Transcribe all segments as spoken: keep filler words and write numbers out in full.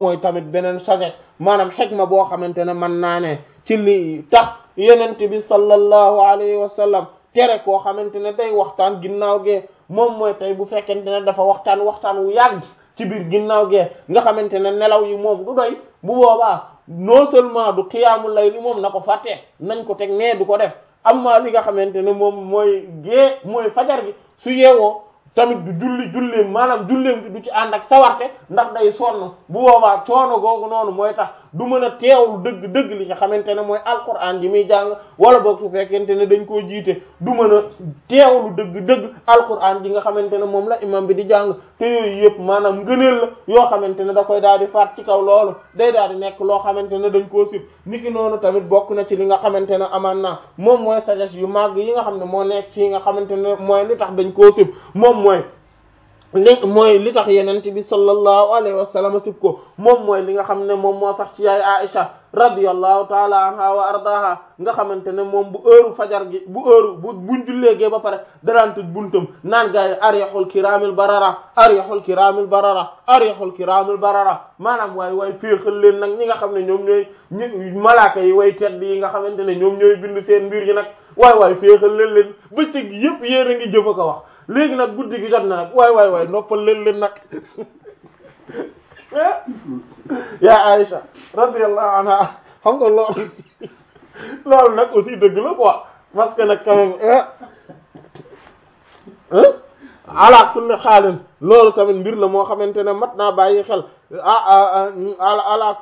mooy tamit beneen sagesse maanaam xikma boo xamante ne mën naa ne ci li tax yenent bi sallallahu alayhi wa sallam tere koo xamante ne day waxtaan ginnaaw gee moom mooy tey bu fekkente ne dafa waxtaan waxtaan wu yàgg ci biir ginnaaw gee nga xamante ne nelaw yi moom du doy bu boobaa non seulement du xiyaamul layli moom na ko fàtte nañ ko teg nee du ko def amma li nga xamante ne moom mooy gée mooy fajar gi su yeewoo tamit du julli julleem maanaam julleem gi du ci ànd ak sawarte ndax day sonn bu boobaa coono googu noonu mooy tax du mën a teewlu dëgg dëgg li nga xamante ne mooy alquran ji muy jàng wala boog su fekkente ne dañ koo jiite du mën a teewlu dëgg dëgg alquran ji nga xamante ne moom la imam bi di jàng te yooyu yëpp maanaam ngëneel la yoo xamante ne da koy daal di faat ci kaw loolu day daal di nekk loo xamante ne dañ koo sib niki noonu tamit bokk na ci li nga xamante ne amaan naa moom mooy sagesse yu màgg yi nga xam ne moo nekk ci nga xamante ne mooy li tax dañ koo sib moom mooy li mooy li tax yenent bi sallallahu alayhi wa sallam sib ko moom mooy li nga xam ne moom moo sax ci yaay Aisha radiyallahu taala anha wa ardaha nga xamante ne moom bu heure fajar gi bu heure bu buñ julleegee ba pare daraan tëj buntam naan gaa yi aryaxul kiraamil barara aryaxul kiraamil barara aryaxul kiraamil barara maanaam waay waay féexal leen nag ñi nga xam ne ñoom ñooy ñi malaaka yi way tedd yi nga xamante ne ñoom ñooy bind seen mbir yi nag waay waay féexal leen leen bëccëg yëpp yéen a ngi jëf a ko wax léegi nag guddi gi jot na nag waay waay waay noppal leen leen nag yaa Aïcha radiyallahu anha xam nga loolu loolu nag aussi dëgg la quoi parce que nag quand même ala kulli xaalin loolu tamit mbir la moo xamante ne mat naa bàyyi xel ah ala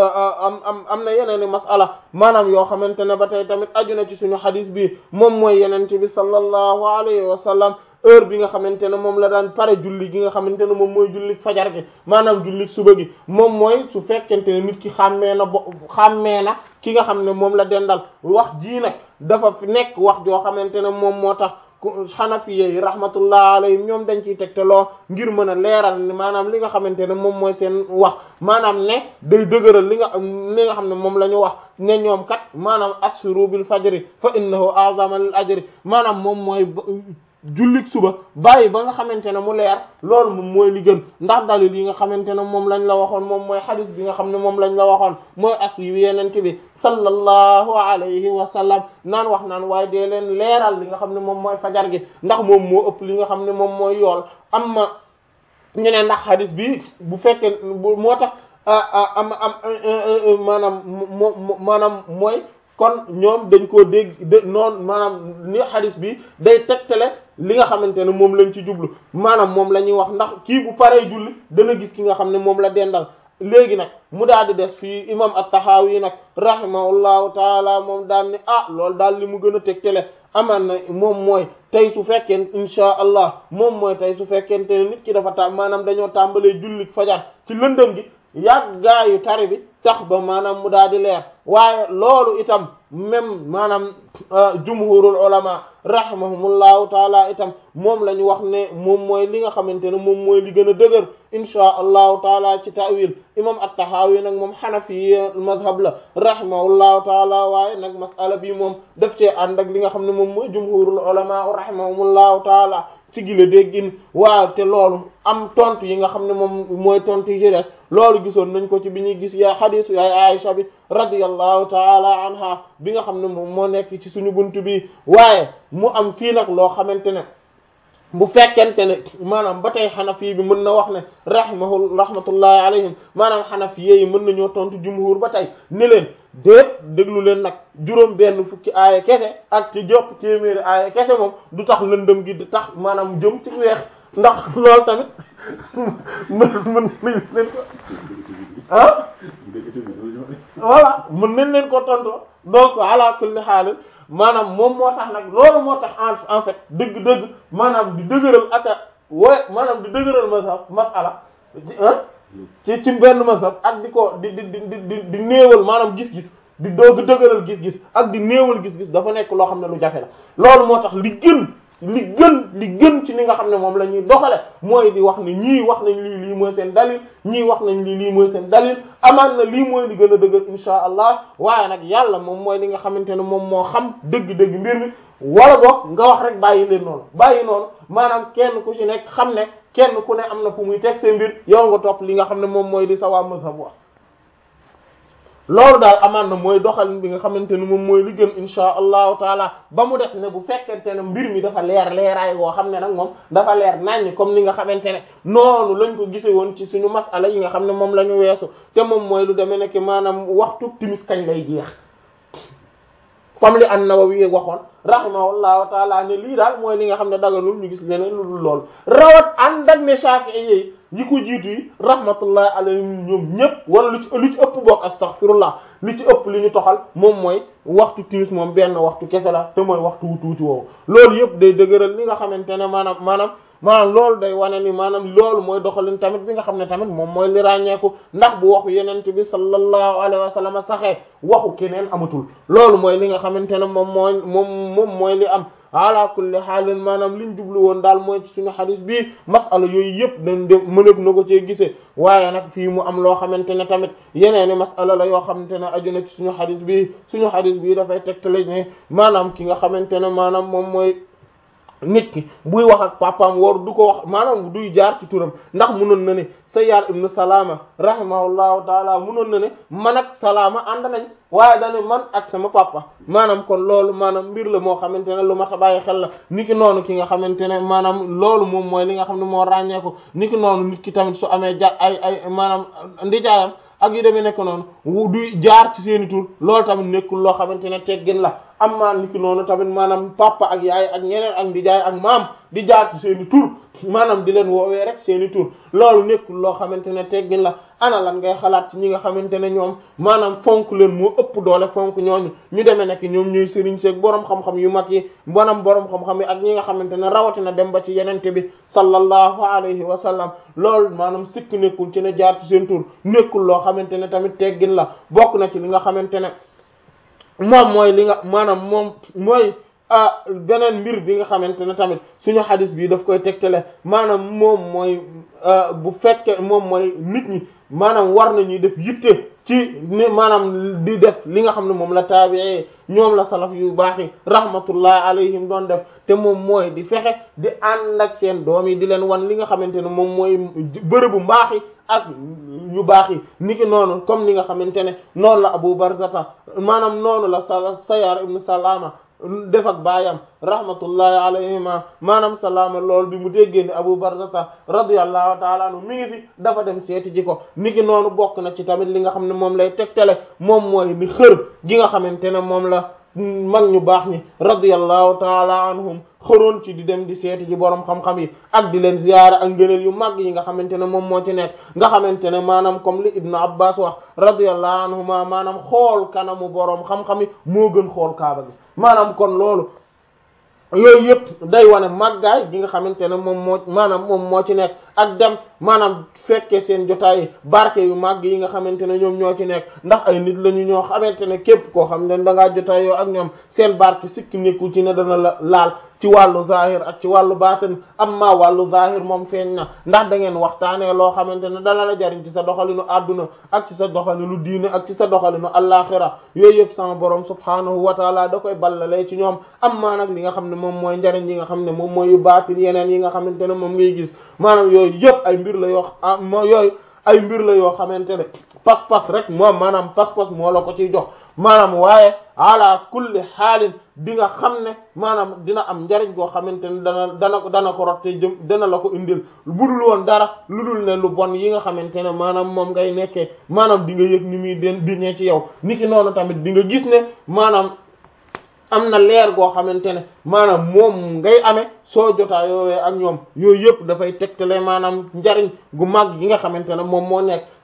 am am am na yeneen i masala maanaam yoo xamante ne ba tey tamit aju na ci suñu xadis bi moom mooy yenente bi sallallahu alayhi wa sallam heure bi nga xamante ne moom la daan pare julli gi nga xamante ne moom mooy julli fajar gi maanaam julli suba gi moom mooy su fekkente ne nit ki xàmmee na bo xàmmee na ki nga xam ne moom la dendal wax jii nag dafa nekk wax joo xamante ne moom moo tax xanafiye yi rahmatullah alayhim ñoom dañ ciy tegteloo ngir mën a leeral ni maanaam li nga xamante ne moom mooy seen wax maanaam ne day dëgëral li nga li nga xam ne moom la ñu wax ne ñoom kat maanaam asru bil fajri fa innahu a'zama lil ajri maanaam moom mooy jullik suba bàyyi ba nga xamante ne mu leer loolu moom mooy li gën ndax dalil yi nga xamante ne moom lañ la waxoon moom mooy xadis bi nga xam ne moom lañ la waxoon mooy as yu yenente bi sallallahu alayhi wa sallam naan wax naan waaye dee leen leeral li nga xam ne moom mooy fajar gi ndax moom moo ëpp li nga xam ne moom mooy yool am ma ñu ne ndax xadis bi bu fekkee moo tax am am maanaam moo maanaam mooy kon ñoom dañ koo dégg de noonu maanaam ni xadis bi day tegtale li nga xamante ne moom lañ ci jublu maanaam moom la ñuy wax ndax kii bu paree julli dana gis ki nga xam ne moom la dendal léegi nag mu daal di des fii imam at-Tahawi nag rahimahullahu taala moom daal ni ah loolu daal li mu gën a tegtale amaan na moom mooy tey su fekkee insha allah moom mooy tey su fekkente ne nit ki dafa ta maanaam dañoo tàmbalee julli fajar ci lëndëm gi yàggaayu tari bi tax ba maanaam mu daal di leer waaye loolu itam même maanaam jumhurul ulama rahimahumullahu taala itam moom la ñu wax ne moom mooy li nga xamante ne moom mooy li gën a dëgër insha allahu taala ci ta'wil imam at-Tahawi nag moom xanafi mazhab la rahimahullahu taala waaye nag masala bi moom daf cee ànd ak li nga xam ne moom mooy jumhurul ulama rahimahumullahu taala ci gile déggin waaw te loolu am tontu yi nga xam ne moom mooy tontu yi ci des loolu gisoon nañ ko ci bi ñuy gis yaa xadiisu yaay Aisha bi radiyallahu taala anha bi nga xam ne moom moo nekk ci suñu buntu bi waaye mu am fii nag loo xamante ne bu fekkente ne maanaam ba tey xanafi bi mën na wax ne rahimahu rahmatullahi alayhim maanaam xanafi yi mën nañoo tontu jumhur ba tey ni leen déet déglu leen nag juróom benn fukki aaya kese ak ci jopp téeméeri aaya kese moom du tax lëndëm gi di tax maanaam jëm ci weex ndax loolu tamit mën mën nañ leen ko ah voilà mën nañ leen ko tontoo donc ala kulli haal maanaam moom moo tax nag loolu moo tax en en fait dëgg-dëgg maanaam di dëgëral aka wooy maanaam di dëgëral mazhab masala ci ci benn mazhab ak di ko di di di di di néewal maanaam gis-gis di doog dëgëral gis-gis ak di néewal gis-gis dafa nekk loo xam ne lu jafe la loolu moo tax li gën li gën li gën ci li nga xam ne moom la ñuy doxale mooy di wax ne ñii wax nañ lii lii mooy seen dalil ñii wax nañ lii lii mooy seen dalil amaan na lii mooy li gën a dëgër insha allah waaye nag yàlla moom mooy li nga xamante ne moom moo xam dëgg-dëgg mbir mi wala boog nga wax rek bàyyi leen noonu bàyyi noonu maanaam kenn ku ci nekk xam ne kenn ku ne am na fu muy teg seen mbir yow nga topp li nga xam ne moom mooy li sa waa mazhab wax loolu daal amaan na mooy doxalin bi nga xamante ne moom mooy li gën insha allahu taala ba mu des ne bu fekkente ne mbir mi dafa leer leeraay woo xam ne nag moom dafa leer naññ comme ni nga xamante ne noonu lañ ko gise woon ci suñu masala yi nga xam ne moom la ñu weesu te moom mooy lu demee nekk maanaam waxtu timis kañ lay jeex comme li an-Nawawi waxoon rahimahullahu taala ne lii daal mooy li nga xam ne daganul ñu gis leneen lu dul lool rawat ànd ak ne Shafi'i yi yi ko jiitu yi rahmatullahi alayhim ñoom ñëpp wala lu ci lu ci ëpp bokk astaghfirullah li ci ëpp li ñu toxal moom mooy waxtu timis moom benn waxtu kese la te mooy waxtu wu tuuti woowu loolu yëpp day dëgëral li nga xamante ne maanaam maanaam maanaam loolu day wane ni maanaam loolu mooy doxalin tamit bi nga xam ne tamit moom mooy li ràññeeku ndax bu waxu yenent bi sallallahu alayhi wa sallam saxee waxu keneen amatul loolu mooy li nga xamante ne moom mooy moom moom mooy li am ala kulli xaalin maanaam liñ jublu woon daal mooy ci suñu xadis bii masala yooyu yëpp dañ de mëneb na ko cee gisee waaye nag fii mu am loo xamante ne tamit yeneeni masala la yoo xamante ne aju na ci suñu xadis bii suñu xadis bii dafay tegtale ne maanaam ki nga xamante ne maanaam moom mooy nit ki buy wax ak papaam war du ko wax maanaam duy jaar ci turam ndax munoon na ne Sayyar ibn Salama rahimahullahu taala munoon na ne man ak Salama ànd nañ waaye dane man ak sama papa maanaam kon loolu maanaam mbir la moo xamante ne lu mat a bàyyi xel la niki noonu ki nga xamante ne maanaam loolu moom mooy li nga xam ne moo ràññeeku niki noonu nit ki tamit su amee ja ay ay maanaam ndijaayam ak yu demee nekk noonu duy jaar ci seeni tur loolu tamit nekkul loo xamante ne teggin la am maa niki noonu tamit maanaam papa ak yaay ak ñeneen ak ndijaay ak maam di jaar ci seeni tur maanaam di leen woowee rek seeni tur loolu nekkul loo xamante ne teggin la ana lan ngay xalaat ci ñi nga xamante ne ñoom maanaam fonk leen moo ëpp doole fonk ñooñu ñu demee nekk ñoom ñooy sëriñ seeg boroom xam-xam yu mag yi maanaam boroom xam-xam yi ak ñi nga xamante ne rawatina dem ba ci yenente bi sallallahu alayhi wa sallam loolu maanaam sikk nekkul ci ne jaar ci seen tur nekkul loo xamante ne tamit teggin la bokk na ci li nga xamante ne moom mooy li nga maanaam moom mooy ah beneen mbir bi nga xamante ne tamit suñu xadis bi daf koy tegtale maanaam moom mooy bu fekkee moom mooy nit ñi maanaam war nañuy def yitte ci ni maanaam di def li nga xam ne moom la taabi'i ñoom la salaf yu baax yi rahmatullahi alayhim doon def te moom mooy di fexe di ànd ak seen doom yi di leen wan li nga xamante ne moom mooy bërëbu mbaax yi ak yu baax yi niki noonu comme li nga xamante ne noonu la Abu Barzata maanaam noonu la sa Sayyar ibn Salama def ak baayam rahmatullahi alayhima maanaam salaama loolu bi mu déggee ni Abu Barzata radiyallahu ta'ala anhu mi ngi fi dafa dem seeti ji ko niki noonu bokk na ci tamit li nga xam ne moom lay tegtale moom mooy ni xër gi nga xamante ne moom la mag ñu baax ñi radiyallahu ta'ala anhum xëroon ci di dem di seeti ji borom xam-xam yi ak di leen ziyaara ak ngëneel yu mag yi nga xamante ne moom moo ci nekk nga xamante ne maanaam comme li Ibnu Abbas wax radiyallahu anhuma maanaam xool kanamu borom xam-xam yi moo gën xool kaaba gi maanaam kon loolu yooyu yëpp day wane màggaay gi nga xamante ne moom moo maanaam moom moo ci nekk ak dem maanaam fekkee seen jotaay barke yu màgg yi nga xamante ne ñoom ñoo ci nekk ndax ay nit lañu ñoo xamante ne képp koo xam ne da ngaa jotaay yoo ak ñoom seen barke sikki nekkul ci ne dana la laal ci wàllu zahir ak ci wàllu baatin amma wàllu zahir moom feeñ na ndax da ngeen waxtaanee loo xamante ne dana la jariñ ci sa doxalinu adduna ak ci sa doxalinu diine ak ci sa doxalinu allaaxira yooyu yëpp sama borom subhaanahu wa taala da koy ballalee ci ñoom amma nag li nga xam ne moom mooy njariñ yi nga xam ne moom mooy yu baatin yeneen yi nga xamante ne moom ngay gis maanaam yooyu yëpp ay mbir la yoo moo yooyu ay mbir la yoo xamante ne pas-pas rek moom maanaam pas-pas moo la ko ciy jox maanaam waaye ala kulli xaalin di nga xam ne maanaam dina am njariñ goo xamante ne dana dana ko dana ko rotte jëm dana la ko indil budul woon dara lu dul ne lu bon yi nga xamante ne maanaam moom ngay nekkee maanaam di nga yëg ni muy den di ñee ci yow niki noonu tamit di nga gis ne maanaam am na leer goo xamante ne maanaam moom ngay amee soo jotaa yoowee ak ñoom yooyu yëpp dafay tegtale maanaam njariñ gu mag yi nga xamante ne moom moo nekk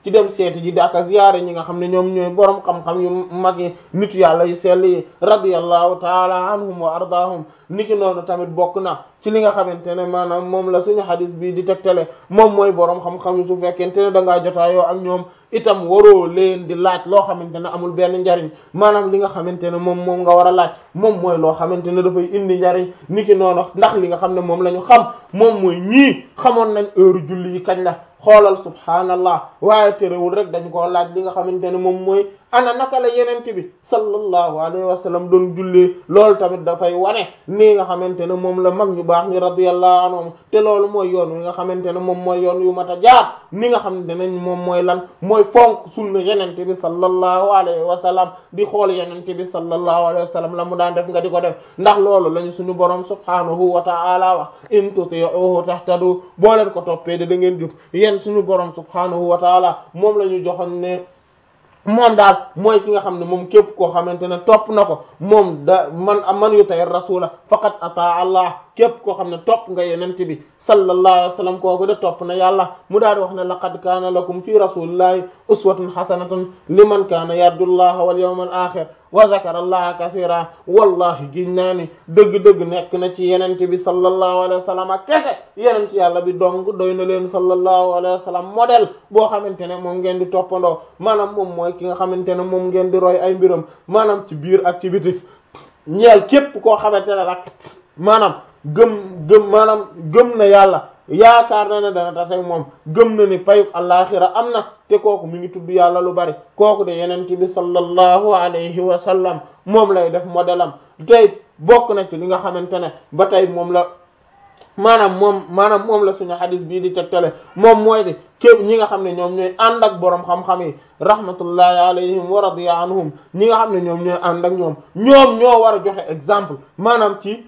ci dem seeti ji daaka ziyaare ñi nga xam ne ñoom ñooy borom xam-xam yu mag yi nitu yàlla yu sell yi radiyallahu taala anhum wa ardaahum niki noonu tamit bokk na ci li nga xamante ne maanaam moom la suñu hadis bi di tegtale moom mooy borom xam-xam su fekkente ne da ngaa jotaayoo ak ñoom itam waroo leen di laaj loo xamante ne amul benn njariñ maanaam li nga xamante ne moom moom nga war a laaj moom mooy loo xamante ne dafay indi njariñ niki noonu ndax li nga xam ne moom la ñu xam moom mooy ñii xamoon nañ heure julli yi kañ la xoolal subhaanallah waaye terewul rek dañ koo laaj li nga xamante ne moom mooy ana naka la yenente bi sallallahu alayhi wa sallam doon jullee loolu tamit dafay wane nii nga xamante ne moom la mag ñu baax ñi radiyallahu anhum te loolu mooy yoon wi nga xamante ne moom mooy yoon yu mat a jaar ni nga xamante ne moom mooy lan mooy fonk sunna yenente bi sallallahu alayhi wa sallam di xool yenente bi sallallahu alayhi wa sallam la mu daan def nga di ko def ndax loolu lañu suñu borom subhanahu wa ta'ala wax in tuti'uhu tahtadu boo leen ko toppee de da ngeen jub yéen suñu borom subhanahu wa ta'ala moom la ñu joxoon ne moom daal mooy ki nga xam ne moom képp koo xamante ne topp na ko moom da man man yutay rasula faqad ataa allah képp koo xam ne topp nga yenente bi sallallahu alayhi wa sallam kooku de topp na yàlla mu daal di wax ne laqad kaana lakum fi rasulillahi uswatun hasanatun liman kaana yarju llaha wal yawmal akhir wa zakara allaha kathira wallahi giñ naa ni dëgg-dëgg nekk na ci yenente bi sallallahu alayhi wa sallam ak kese yenente yàlla bi dong doy na leen sallallahu alayhi wa sallam modèle boo xamante ne moom ngeen di toppandoo maanaam moom mooy ki nga xamante ne moom ngeen di roy ay mbiram maanaam ci biir ak ci biti ñeel képp koo xamante ne rek maanaam gëm gëm maanaam gëm na yàlla yaakaar na ne dana tase moom gëm na ni payuk àllaaxira am na te kooku mi ngi tudd yàlla lu bari kooku de yenente bi sallallahu alayhi wa sallam moom lay def modèle am tey bokk na ci li nga xamante ne ba tey moom la maanaam moom maanaam moom la suñu xadis bii di tegtale moom mooy de képp ñi nga xam ne ñoom ñooy ànd ak boroom xam-xam yi rahmatullahi alayhim wa radiya anhum ñi nga xam ne ñoom ñooy ànd ak ñoom ñoom ñoo war a joxe exemple maanaam ci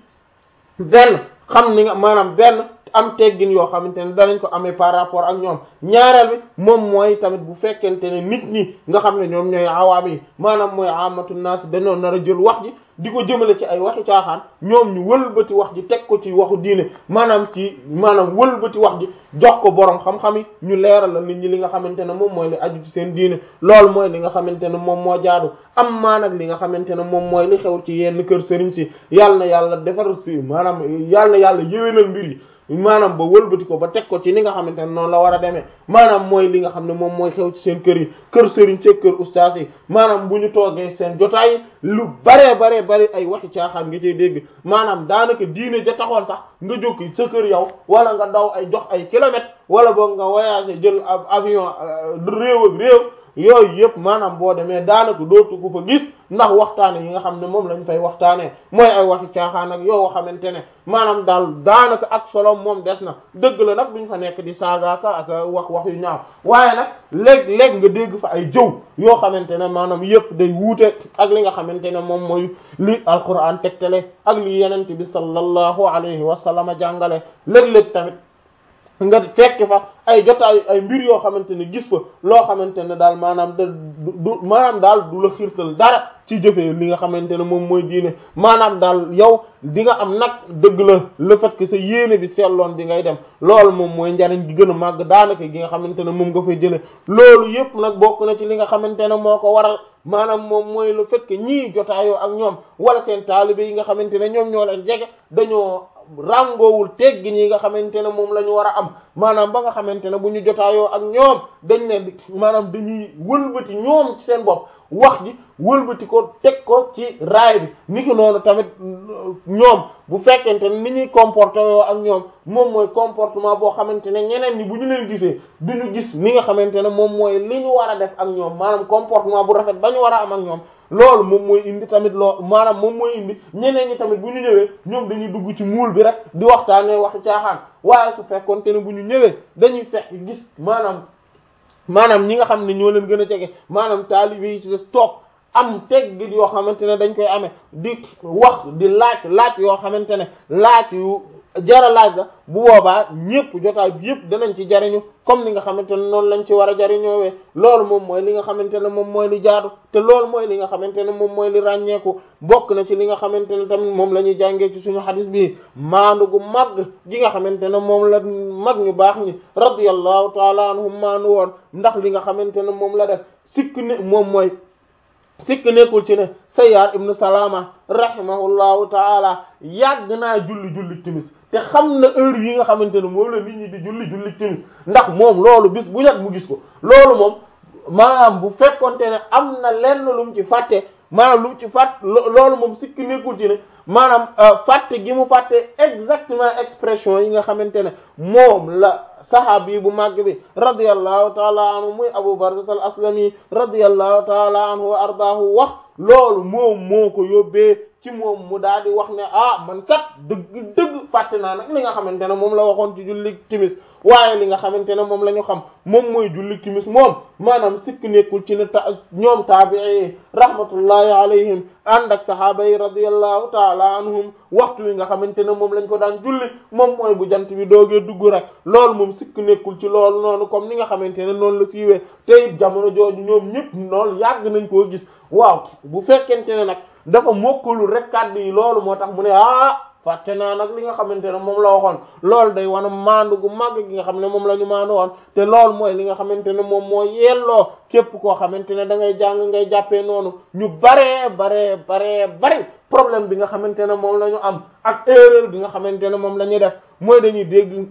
benn xam ni nga maanaam benn am teggin yoo xamante ne danañ ko amee par rapport ak ñoom ñaareel bi moom mooy tamit bu fekkente ne nit ñi nga xam ne ñoom ñooy awaam yi maanaam mooy amatu naas dañoo nar a jël wax ji di ko jëmale ci ay waxi caaxaan ñoom ñu wëlbati wax ji teg ko ci waxu diine maanaam ci maanaam wëlbati wax ji jox ko borom xam-xam yi ñu leeral la nit ñi li nga xamante ne moom mooy li aju ci seen diine loolu mooy li nga xamante ne moom moo jaadu am maa nag li nga xamante ne moom mooy li xew ci yenn kër sëriñ si yàlla na yàlla defar si maanaam yàlla na yàlla yéwénal mbir yi maanaam ba wëlbati ko ba teg ko ci ni nga xamante ne noonu la war a demee maanaam mooy li nga xam ne moom mooy xew ci seen kër yi kër sëriñ ci kër ustaas yi maanaam bu ñu toogee seen jotaay lu baree baree bari ay waxi caaxaan nga cay dégg maanaam daanaka diine ja taxoon sax nga jóg sa kër yow wala nga daw ay jox ay kilomètres wala boog nga voyager jël avion réew ak réew yooyu yëpp maanaam boo demee daanaka dootu ko fa gis ndax waxtaane yi nga xam ne moom lañ fay waxtaanee mooy ay waxi caaxaan ak yoo xamante ne maanaam daal daanaka ak solo moom des na dëgg la nag duñ fa nekk di saagaaka ak wax wax yu ñaaw waaye nag léeg-léeg nga dégg fa ay jëw yoo xamante ne maanaam yëpp day wuute ak li nga xamante ne moom mooy li alquran tegtale ak li yenente bi sallallahu alayhi wa sallam jàngale léeg-léeg tamit nga fekk fa ay jotaay ay mbir yoo xamante ne gis fa loo xamante ne daal maanaam da du maanaam daal du la xiirtal dara ci jëfee li nga xamante ne moom mooy diine maanaam daal yow di nga am nag dëgg la le fait que sa yéene bi seetloon bi ngay dem loolu moom mooy njariñ gi gën a màgg daanaka gi nga xamante ne moom nga fay jële loolu yépp nag bokk na ci li nga xamante ne moo ko waral maanaam moom mooy le fait que ñii jotaayoo ak ñoom wala seen taalibe yi nga xamante ne ñoom ñoo leen jege dañoo rangoowul teggin yi nga xamante ne moom la ñu war a am maanaam ba nga xamante ne bu ñu jotaayoo ak ñoom dañ leen di maanaam dañuy wëlbati ñoom ci seen bopp wax ji wëlbati ko teg ko ci raay bi ni ki noonu tamit ñoom bu fekkente ne ni ñuy comporté yoo ak ñoom moom mooy comportement boo xamante ne ñeneen ñi bu ñu leen gisee du ñu gis ni nga xamante ne moom mooy li ñu war a def ak ñoom maanaam comportement bu rafet ba ñu war a am ak ñoom loolu moom mooy indi tamit loo maanaam moom mooy indi ñeneen ñi tamit bu ñu ñëwee ñoom dañuy dugg ci muul bi rek di waxtaanee waxi caaxaan waaye su fekkoonte ne bu ñu ñëwee dañuy fekk gis maanaam maanaam ñi nga xam ne ñoo leen gën a jege maanaam taalibe yi ci des toog am teggit yoo xamante ne dañ koy amee di wax di laaj laaj yoo xamante ne laaj yu jara laaj la bu boobaa ñëpp jotaay bi yëpp danañ ci jariñu comme li nga xamante ne noonu lañ ci war a jariñoowee loolu moom mooy li nga xamante ne moom mooy li jaadu te loolu mooy li nga xamante ne moom mooy li ràññeeku bokk na ci li nga xamante ne tamit moom la ñuy jàngee ci suñu xadis bi maandu gu màgg gi nga xamante ne moom la mag ñu baax ñi radiyallahu taala anhum maandu woon ndax li nga xamante ne moom la def sikk ne moom mooy sikk nekkul ci ne Sayyaar ibnu Salama rahimahullahu taala yàgg naa julli julli timis te xam na heure yi nga xamante ne moom la nit ñi di julli julli timis ndax moom loolu bis bu nekk mu gis ko loolu moom maanaam bu fekkonte ne am na lenn lu mu ci fàtte maanaam lu mu ci fàtt loolu moom sikk nekkul ci ne maanaam fàtte gi mu fàtte exactement expression yi nga xamante ne moom la sahabi bu màgg bi radiyallahu taala anhu muy Abu Barzah al-Aslami radiyallahu taala anhu wa ardaahu wax loolu moom moo ko yóbbee ci moom mu daal di wax ne ah man kat dëgg dëgg fàtte naa nag li nga xamante ne moom la waxoon ci julli timis waaye li nga xamante ne moom la ñu xam moom mooy julli timis moom maanaam sikk nekkul ci ne ta ñoom taabii rahmatullahi alayhim ànd ak sahaaba yi radiyallahu taala anhum waxtu wi nga xamante ne moom lañ ko daan julli moom mooy bu jant bi doogee dugg rek loolu moom sikk nekkul ci loolu noonu comme ni nga xamante ne noonu la fiiwee te it jamono jooju ñoom ñëpp loolu yàgg nañ koo gis waaw bu fekkente ne nag dafa mokkalu rek kàddu yi loolu moo tax mu ne ah fàtte naa nag li nga xamante ne moom la waxoon loolu day wana maandu gu màgg gi nga xam ne moom la ñu maandu woon te loolu mooy li nga xamante ne moom moo yelloo képp koo xamante ne da ngay jàng ngay jàppee noonu ñu baree baree baree bari problème bi nga xamante ne moom la ñu am ak erreur bi nga xamante ne moom la ñuy def mooy dañuy dégg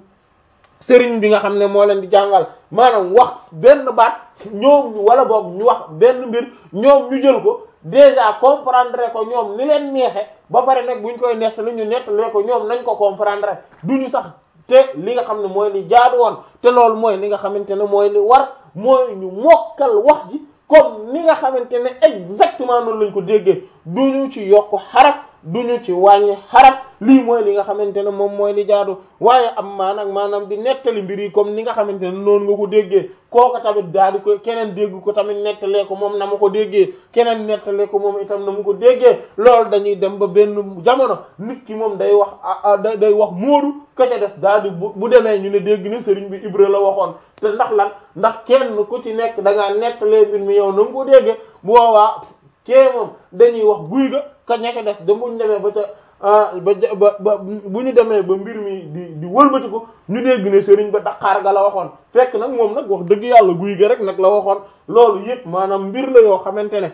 sëriñ bi nga xam ne moo leen di jàngal maanaam wax benn baat ñoom wala boog ñu wax benn mbir ñoom ñu jël ko déjà comprendre ko ñoom ni leen neexe ba pare nag buñ koy nettali ñu nettalee ko ñoom nañ ko comprendre duñu sax te li nga xam ne mooy li jaadu woon te loolu mooy li nga xamante ne mooy li war mooy ñu mokkal wax ji comme ni nga xamante ne exactement noonu lañ ko déggee duñu ci yokk xaraf duñu ci wàññi xaraf lii mooy li nga xamante ne moom mooy li jaadu waaye am maanaam maanaam di nettali mbir yi comme ni nga xamante ne noonu nga ko déggee kooka tamit daal di ko keneen dégg ko tamit nettalee ko moom na ma ko déggee keneen nettalee ko moom itam na mu ko déggee loolu dañuy dem ba benn jamono nit ki moom day wax day wax Moodu ka ca des daal di bu demee ñu ne dégg ni sëriñ bi Ibra la waxoon te ndax lan ndax kenn ku ci nekk da ngaa nettalee mbir mi yow na mu ko déggee bu boobaa kee moom dañuy wax guy ga ka ña ca des da muñ demee ba ca ah ba ba ba bu ñu demee ba mbir mi di di wëlbatiku ñu dégg ne sëriñ ba Daqaar ga la waxoon fekk nag moom nag wax dëgg yàlla guy ga rek nag la waxoon loolu yëpp maanaam mbir la yoo xamante ne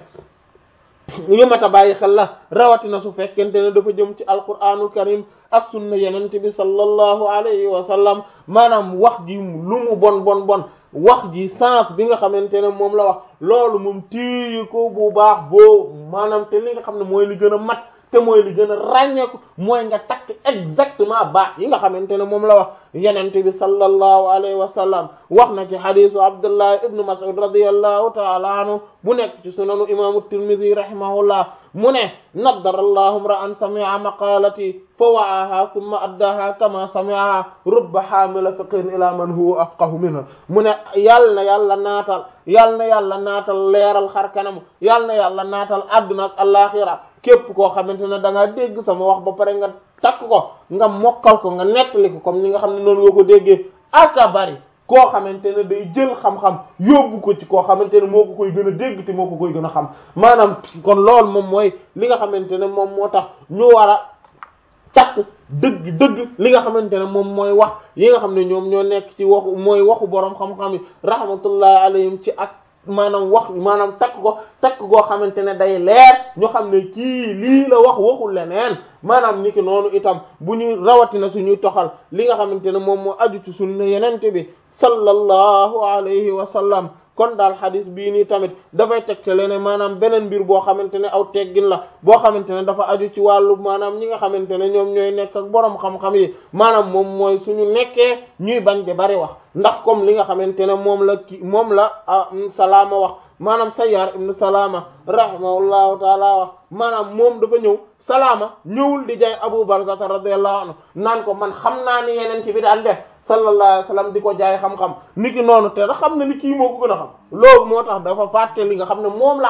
yu mat a bàyyi xel la rawatina su fekkente ne dafa jëm ci alquranul karim ak sunna yenente bi sallallahu alayhi wa sallam maanaam wax ji lu mu bon bon bon wax ji sens bi nga xamante ne moom la wax loolu moom téye ko bu baax boo maanaam te li nga xam ne mooy li gën a mat te mooy li gën a ràññeeku mooy nga takk exactement baax yi nga xamante ne moom la wax yenente bi sallallahu alayhi wa sallam wax na ci hadisu Abdullah ibnu Mas'ud radiyallahu ta'ala anhu bu nekk ci sunanu imaamu Tirmidhi rahimahullah mu ne naddara allahu imra'an sami'a maqalati fa wa'aha thumma addaha kama sami'aha rubba hamila fiqhin ila man huwa afqahu minha mu ne yàll na yàlla naatal yàll na yàlla naatal leeral xar kanam yàll na yàlla naatal adduna ak alaxira képp koo xamante ne da nga dégg sama wax ba pare nga takk ko nga mokkal ko nga nettali ko comme ni nga xam ne noonu nga ko déggee aka bari koo xamante ne day jël xam-xam yóbbu ko ci koo xamante ne moo ko koy gën a dégg te moo ko koy gën a xam maanaam kon loolu moom mooy li nga xamante ne moom moo tax ñu war a takk dëgg dëgg li nga xamante ne moom mooy wax yi nga xam ne ñoom ñoo nekk ci waxu mooy waxu boroom xam-xam yi rahmatullahi alayhim ci ak maanaam wax maanaam takk ko takk goo xamante ne day leer ñu xam ne kii lii la wax waxul leneen maanaam niki noonu itam bu ñu rawatina suñuy toxal li nga xamante ne moom moo aju ci sunna yenente bi sallallahu alayhi wa sallam kon daal xadis bii nii tamit dafay tegtale ne maanaam beneen mbir boo xamante ne aw teggin la boo xamante ne dafa aju ci wàllu maanaam ñi nga xamante ne ñoom ñooy nekk ak boroom xam-xam yi maanaam moom mooy suñu nekkee ñuy bañ de bari wax ndax comme li nga xamante ne moom la ki moom la Salaama wax maanaam Sayyaar ibnu Salaama rahimahullahu taala wax maanaam moom dafa ñëw Salaama ñëwul di jaay Abu Barzah radiyallahu anhu naan ko man xam naa ni yeneen ci bi daan def sallallahu alayhi wa sallam di ko jaay xam-xam niki noonu te da xam ne ni kii moo ko gën a xam loolu moo tax dafa fàtte li nga xam ne moom la xam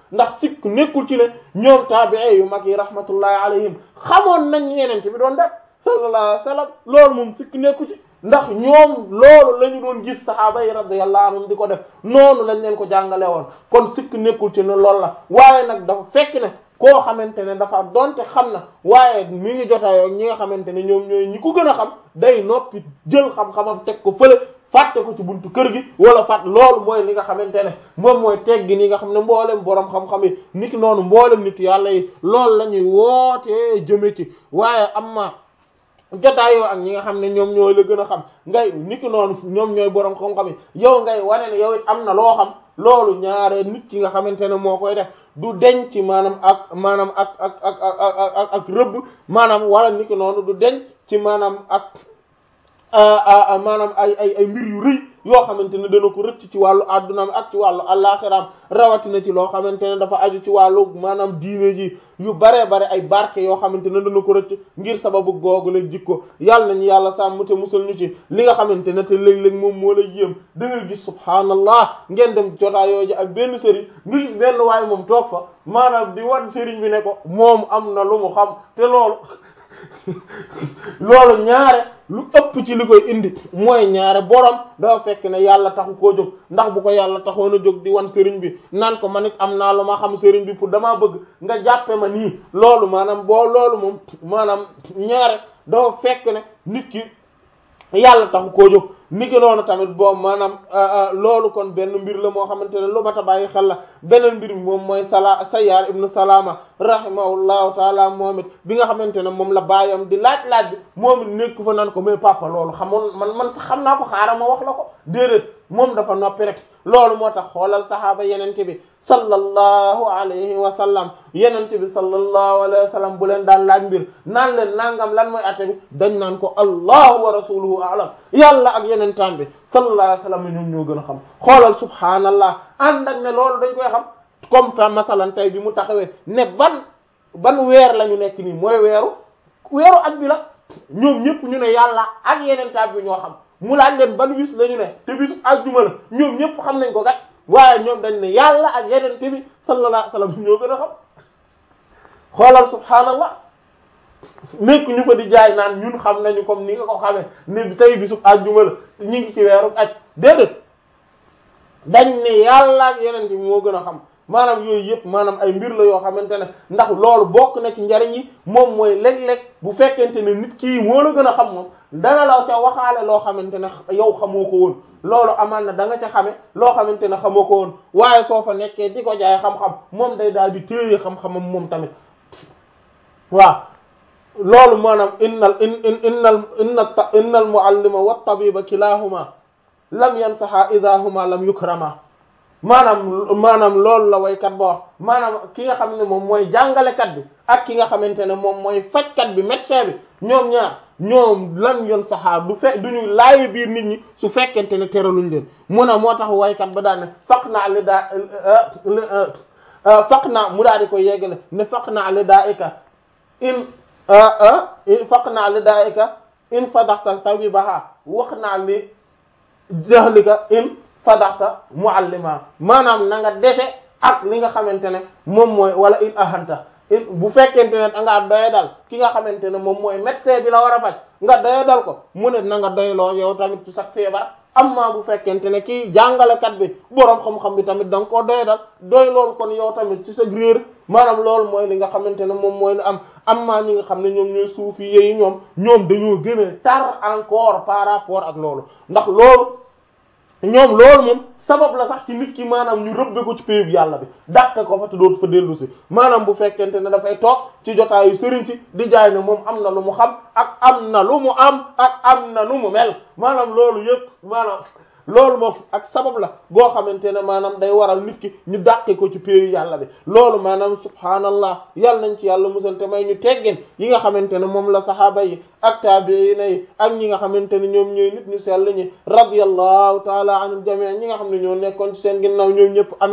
ndax sikk nekkul ci ne ñoom taabi'i yu mag yi rahmatullahi alayhim xamoon nañ yeneen bi doon def sallallahu alayhi wa sallam loolu moom sikk nekku ci ndax ñoom loolu la ñu doon gis sahaaba yi radiyallahu anhum di ko def noonu lañ leen ko jàngale woon kon sikk nekkul ci ne loolu la waaye nag dafa fekk ne koo xamante ne dafa donte xam na waaye mi ngi jotaayoo ñi nga xamante ne ñoom ñooy ñi ko gën a xam day noppi jël xam-xamam teg ko fële fàtte ko ci buntu kër gi wala fàtte loolu mooy li nga xamante ne moom mooy teggi ni nga xam ne mboolem borom xam-xam yi niki noonu mboolem nit yàlla yi loolu la ñuy wootee jëme ci waaye am ma jotaayoo ak ñi nga xam ne ñoom ñooy la gën a xam ngay niki noonu ñoom ñooy borom xam-xam yi yow ngay wane ne yow it am na loo xam loolu ñaare nit ki nga xamante ne moo koy def du deñ ci maanaam ak maanaam ak ak ak ak ak rëbb maanaam wala niki noonu du deñ ci maanaam ak maanaam ay ay ay mbir yu rëy yoo xamante ne dana ko rëcc ci wàllu addunaam ak ci wàllu àllaaxiraam rawatina ci loo xamante ne dafa aju ci wàllu maanaam diine ji yu bare bare ay barke yoo xamante ne dana ko rëcc ngir sababu googu la jikko yàlla nañu yàlla sàmm te musal ñu ci li nga xamante ne te léeg-léeg moom moo la yéem da ngay gis subhaanallah ngeen dem jotaayoo ji ak benn sëriñ nga gis benn waaye moom toog fa maanaam di wan sëriñ bi ne ko moom am na lu mu xam te loolu loolu ñaare lu ëpp ci li koy indi mooy ñaare borom dafa fekk ne yàlla taxu koo jóg ndax bu ko yàlla taxoon a jóg di wan sëriñ bi naan ko man it am naa lu ma xam sëriñ bi pour damaa bëgg nga jàppe ma nii loolu maanaam boo loolu moom maanaam ñaare dafa fekk ne nit ki yàlla taxu koo jóg niki noonu tamit boobu maanaam loolu kon benn mbir la moo xamante ne lu mat a bàyyi xel la beneen mbir mi moom mooy sala Sayyaar ibnu Salaama rahimahullahu taala moom it bi nga xamante ne moom la baayam di laaj-laaj bi moom it nekk fa naan ko mais papa loolu xamoon man man sax xam naa ko xaaral ma wax la ko déedéet moom dafa noppi rek loolu moo tax xoolal saxaaba yenente bi sallallahu alayhi wa sallam yenente bi sallallahu alayhi wa sallam bu leen daan laaj mbir naan leen nangam lan mooy atte bi dañ naan ko allahu wa rasuluhu a'lam yàlla ak yenentaan bi sallallahu alayhi wa sallam ñoom ñoo gën a xam xoolal subhaanallah ànd ak ne loolu dañ koy xam comme fa masalan tey bi mu taxawee ne ban ban weer la ñu nekk nii mooy weeru weeru at bi la ñoom ñëpp ñu ne yàlla ak yenentaan bi ñoo xam mu laaj leen ban bis la ñu ne te bisu àjjuma la ñoom ñëpp xam nañ ko gat waaye ñoom dañ ne yàlla ak yenente bi sallallahu alayhi wasallam ñoo gën a xam xoolal subhaanallah nekk ñu fa di jaay naan ñun xam nañu comme ni nga ko xamee ne tey bisu àjjuma la ñu ngi ci weeru aj déedéet dañ ne yàlla ak yenente bi moo gën a xam maanaam yooyu yëpp maanaam ay mbir la yoo xamante ne ndax loolu bokk na ci njariñ yi moom mooy léeg-léeg bu fekkente ne nit kii moo la gën a xam moom dana la ca waxaale loo xamante ne yow xamoo ko woon loolu amaan na da nga ca xame loo xamante ne xamoo ko woon waaye soo fa nekkee di ko jaay xam-xam moom day daal di téye xam-xamam moom tamit waaw loolu maanaam innal in in innal inna innal muallima wat tabiba kilahuma lam yansaha idha huma lam yukrama maanaam maanaam loolu la waykat ba wax maanaam ki nga xam ne moom mooy jàngalekat bi ak ki nga xamante ne moom mooy fajkat bi médecin bi ñoom ñaar ñoom lan yoon saxaar du fe duñu laayi biir nit ñi su fekkente ne teraluñ leen mun a moo tax waykat ba daan ne faq naa li daa faq naa mu daal di ko yeggale ne faq naa li daa ika in faq naa li daa ika in fadaxta tabibaha wax naa li jahlika in fadaxta muallima maanaam na nga dese ak li nga xamante ne moom mooy wala in ahanta bu fekkente ne da ngaa doye dal ki nga xamante ne moom mooy médecin bi la war a faj nga doye dal ko mu ne na nga doyloo yow tamit ci sa feebar amma bu fekkente ne kii jàngalekat bi boroom xam-xam bi tamit da nga koo doye dal doy loolu kon yow tamit ci sa réer maanaam loolu mooy li nga xamante ne moom mooy li am amma ñi nga xam ne ñoom ñooy suufi yi ñoom ñoom dañoo gën a tar encore par rapport ak loolu ndax loolu ñoom loolu moom sabab la sax ci nit ki maanaam ñu rëbbe ko ci péyub yàlla bi dàqe ko fa te dootu fa dellu si maanaam bu fekkente ne dafay toog ci jotaayu sëriñ si di jaay ne moom am na lu mu xam ak am na lu mu am ak am na nu mu mel maanaam loolu yëpp maanaam loolu moom ak sabab la goo xamante ne maanaam day waral nit ki ñu dàqe ko ci péeyu yàlla bi loolu maanaam subhaanallah yàlla nañ ci yàlla musal te may ñu teggeen yi nga xamante ne moom la sahaaba yi ak taabiina yi ak ñi nga xamante ne ñoom ñooy nit ñu sell ñi radiyallahu taala anil jamii ñi nga xam ne ñoo nekkoon ci seen ginnaaw ñoom ñëpp amee woon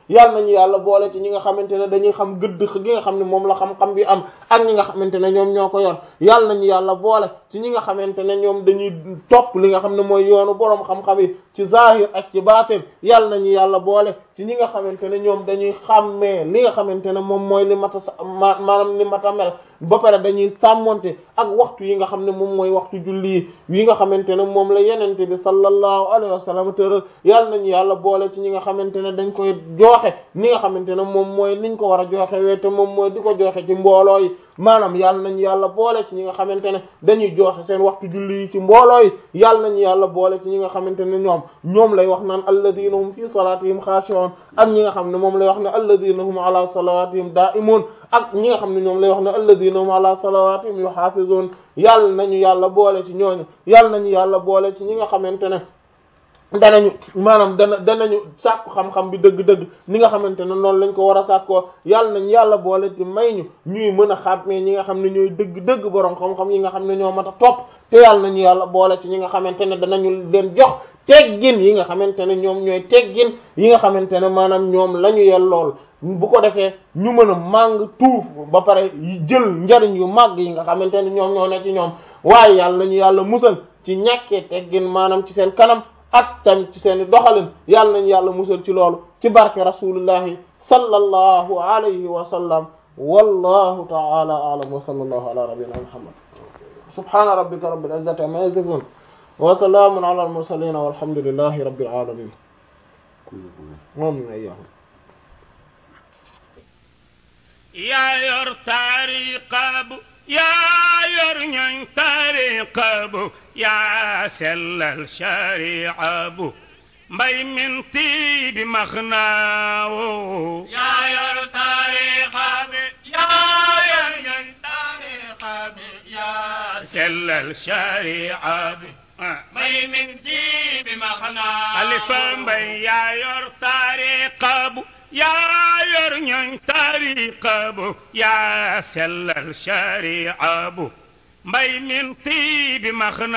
yàlla nañu yàlla boole ci ñi nga xamante ne dañuy xam gëdd gi nga xam ne moom la xam-xam bi am ak ñi nga xamante ne ñoom ñoo ko yor yàlla nañu yàlla boole ci ñi nga xamante ne ñoom dañuy topp li nga xam ne mooy yoonu boroom xam-xam yi ci zahir ak ci baatin yàlla nañu yàlla boole ci ñi nga xamante ne ñoom dañuy xàmmee li nga xamante ne moom mooy li mata ma maanaam li mata mel ba pare dañuy sàmmonte ak waxtu yi nga xam ne moom mooy waxtu julli yi nga xamante ne moom la yenente bi sallallahu alayhi wa sallam tëral yàlla nañu yàlla boole ci ñi nga xamante ne dañ koy jooxe ni nga xamante ne moom mooy niñ ko war a jooxe weete moom mooy di ko jooxe ci mbooloo yi maanaam yàlla nañu yàlla boole ci ñi nga xamante ne dañuy jooxe seen waxtu julli yi ci mbooloo yi yàlla nañu yàlla boole ci ñi nga xamante ne ñoom ñoom lay wax naan alladina hum fi salatihim xaashi'un ak ñi nga xam ne moom lay wax ne alladina hum ala salawatihim da'imun ak ñi nga xam ne ñoom lay wax ne alladina hum ala salawatihim yuhafizun yàlla nañu yàlla boole ci ñooñu yàlla nañu yàlla boole ci ñi nga xamante ne danañu maanaam dana danañu sàkku xam-xam bi dëgg-dëgg ni nga xamante ne noonu lañ ko war a sàkkoo yàlla nañ yàlla boole ci may ñu ñuy mën a xàmmee ñi nga xam ne ñooy dëgg-dëgg borom xam-xam yi nga xam ne ñoo mat a topp te yàlla nañu yàlla boole ci ñi nga xamante ne danañu leen jox teggin yi nga xamante ne ñoom ñooy teggin yi nga xamante ne maanaam ñoom la ñu yel lool bu ko defee ñu mën a màng tuuf ba pare jël njariñ yu màgg yi nga xamante ne ñoom ñoo ne ci ñoom waaye yàlla nañu yàlla musal ci ñàkkee teggin maanaam ci seen kanam ak tamit ci seeni doxalin yàlla nañu yàlla musal ci loolu ci barke rasulullahi sallallahu alayhi wa sallam wallahu ta'ala a'lam wa sallallahu ala nabiyyina muhammad subhana rabbika rabbil izzati amma yasifun wa salamun ala al mursalin walhamdulillahi rabbil alamin moom ayyahum ya yor tariqa bu yaa yor ñoñ tariqa bu yaa sellal shari'a bu mbay minti bi maxnaawo yaa yor tariqa bi yaa yor ñoñ tariqa bi yaa sellal shari'a bu mbay minti bi maxnaawo alifa mbay yaa yor tariqa bu yaa yor ñoñ tariqa bu yaa sellal shari'a bu mbay min tiibi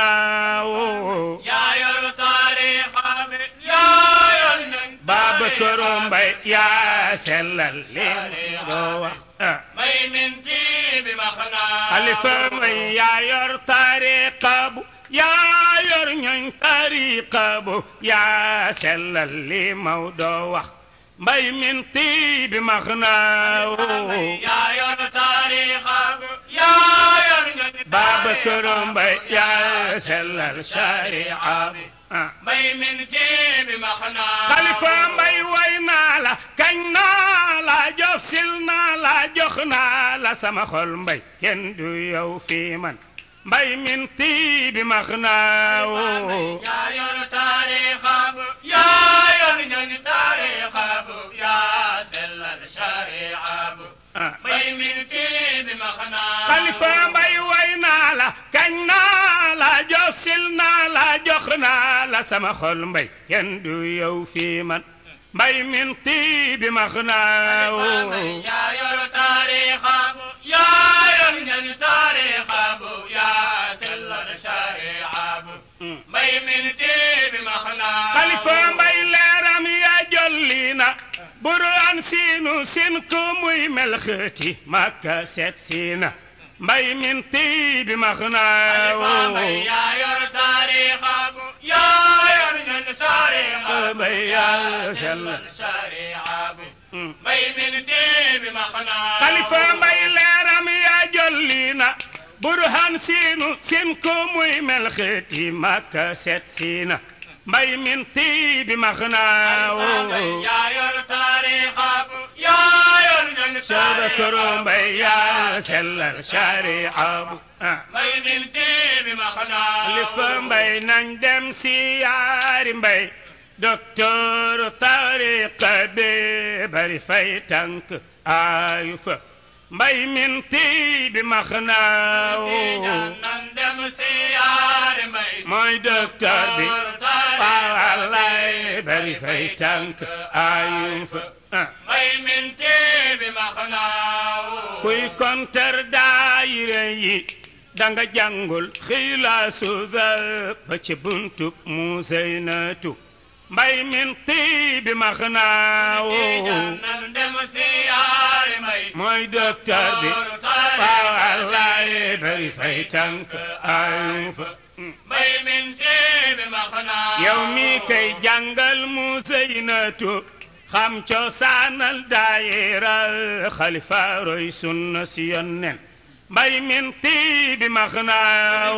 maxnaawo yaa yor tariqa bi yaa yor ñoñ Babakar Mbay yaa sellal li doo wax mbay min tiibi maxnaawo Xalifa Mbay yaa yor tariqa bu yaa yor ñoñ tariqa bu yaa sellal li Mawdo wax mbay min tiibi maxnaawo yaa yor tariqa bu yaa yor ñoñ Babakar Mbay yaa sellal shari'a bu mbay min tiibi maxnaawo Xalifa Mbay way naa la kañ naa la jox sil naa la jox naa la sama xol mbay kenn du yow fi man mbay min tiibi maxnaawo yaa yor tariqa bu yaa yor ñoñ tariqa bu yaa sellal shari'a bu mbay min tiibi maxnaawo Xalifa Mbay way naa la kañ naa la jox sil naa la jox naa la sama xol mbay kenn du yow fi man mbay min tiibi maxnaawo yaa yor tariqa bu yaa yor ñoñ tariqa bu yaa sellal shari'a bu mbay min tiibi maxnaawo Xalifa Mbay leeram yaa jollina buraan siinu sin ku muy mel xëti Makka seet siina mbay min tiibi maxnaawo yaa yor tariqa bu yaa yor ñoñ tariqa bu yaa sellal shari'a bu mbay min tiibi maxnaawo Xalifa Mbay leeram yaa jollina burhaan siinu sin ku muy mel xëti Makka seet siina mbay min tiibi maxnaawo yaa yor tariqa bu yaa yor ñoñ Babakar Mbay yaa sellal shari'a bu mbay min tiibi maxnaawo Xalifa Mbay nañ dem si yaari mbay docteur tariqa bi bari fay tànk ayu fa mbay min tiibi maxnaawo nañ dem si yaari mbay mooy docteur bi wallaay bari fay tànk ayu fa mbay min tiibi maxnaawo kuy kontar daayira yi danga jàngul xilaasu ba ci buntub Musaynatu mbay min tiibi maxnaawo siyaare mbay mooy docteur bi waaw wallaay bari fay tànk ayu fa mbay min tiibi maxnaa yow mi kay jàngal mu Seynatu xam cosaanal daayira xalifa roy sunna si yonnen mbay min tiibi maxnaa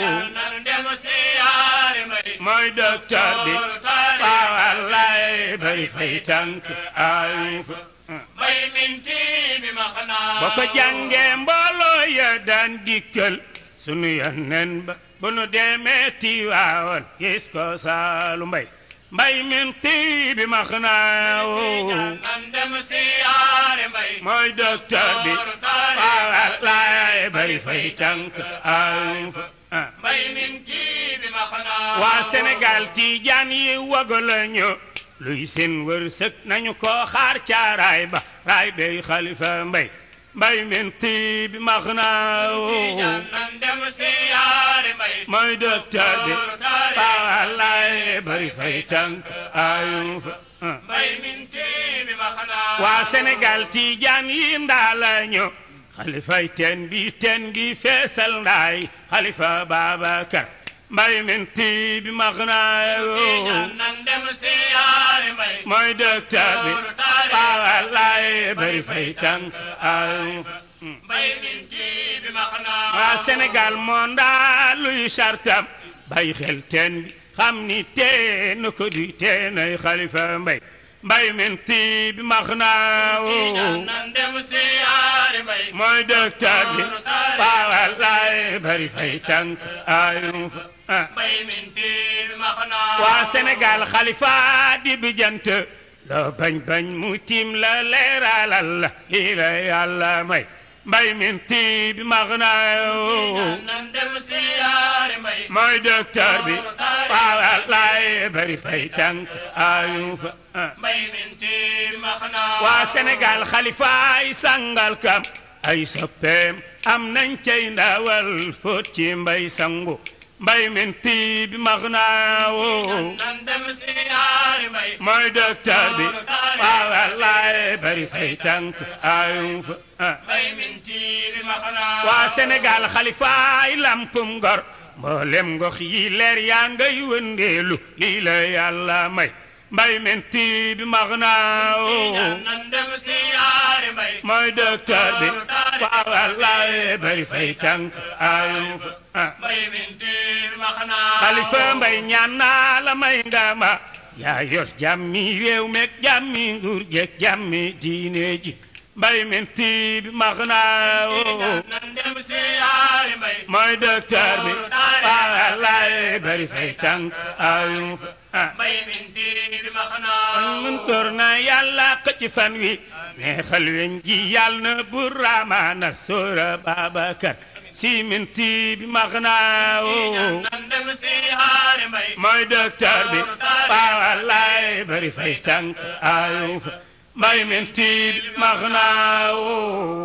mooy docteur bi waaw wallaay bari fay tànk ayu fa mbay min tiibi maxnaa boo ko jàngee mbooloo ya daan dikkal sunu yonnen ba bu nu demee Tiwaawan gis ko saalu mbay mbay min tiibi maxnaa mooy docteur bi waaw wallaay bari fay tànk ayu fa mbay min tiibi maxnaa waa Sénégal Tijaan yi wago lañu luy seen wërsëg nañu ko xaar ca raay ba raay bay xalifa mbay mbay min tiibi maxnaa mooy docteur bi waaw wallaay bari fay tànk ayu fa mbay min tiibi maxnaa waa Sénégal Tijaan yi ndaa lañu xalifay teen bi teen bi feesal ndaay xalifa Babacar mbay min tiibi maxnaa mooy docteur bi waaw wallaay bari fay tànk ayu fa mbay min tiibi maxnaa waa Sénégal moo ndaa luy sartam bay xel teen bi xam ni teen ko di teenay xalifa mbay mbay min tiibi maxnaa mooy docteur bi waaw wallaay bari fay tànk ayu fa mbay min tiibi maxnaa waa Sénégal xalifa di bi jant loo bañ bañ mu tiim la leeralal la lii la yàlla may mbay min tiibi maxnaa mooy docteur bi waaw wallaay bari fay tànk ayu fa mbay min tiibi maxnaa waa Sénégal xalifaay sangal kam ay soppeem am nañ cay ndawal fóot ci mbay sangu mbay min tiibi maxnaa mooy docteur bi waaw wallaay bari fay tànk ayu fa mbay min tiibi maxnaa waa Sénégal xalifaay lampum ngor mboolem ngox yi leer yaa ngay wëndeelu lii la yàlla may mbay min tiibi maxnaa mooy docteur bi waaw wallaay bari fay tànk ayu fa mbay min tiibi maxnaa xalifa mbay ñaan naa la may ndama yaa yor jàmmi réew meek jàmmi nguur jeek jàmmi diine ji mbay min tiibi maxnaa mooy docteur bi waaw wallaay bari fay tànk ayu fa mbay min tiibi maxnaa mun tor na yàlla xëcc fan wi neexal weñ ji yàlla na bur Rahmaan ak Soora Babacar si min tiibi maxnaa mooy docteur bi waaw wallaay bari fay tànk ayu fa mbay min tiibi maxnaa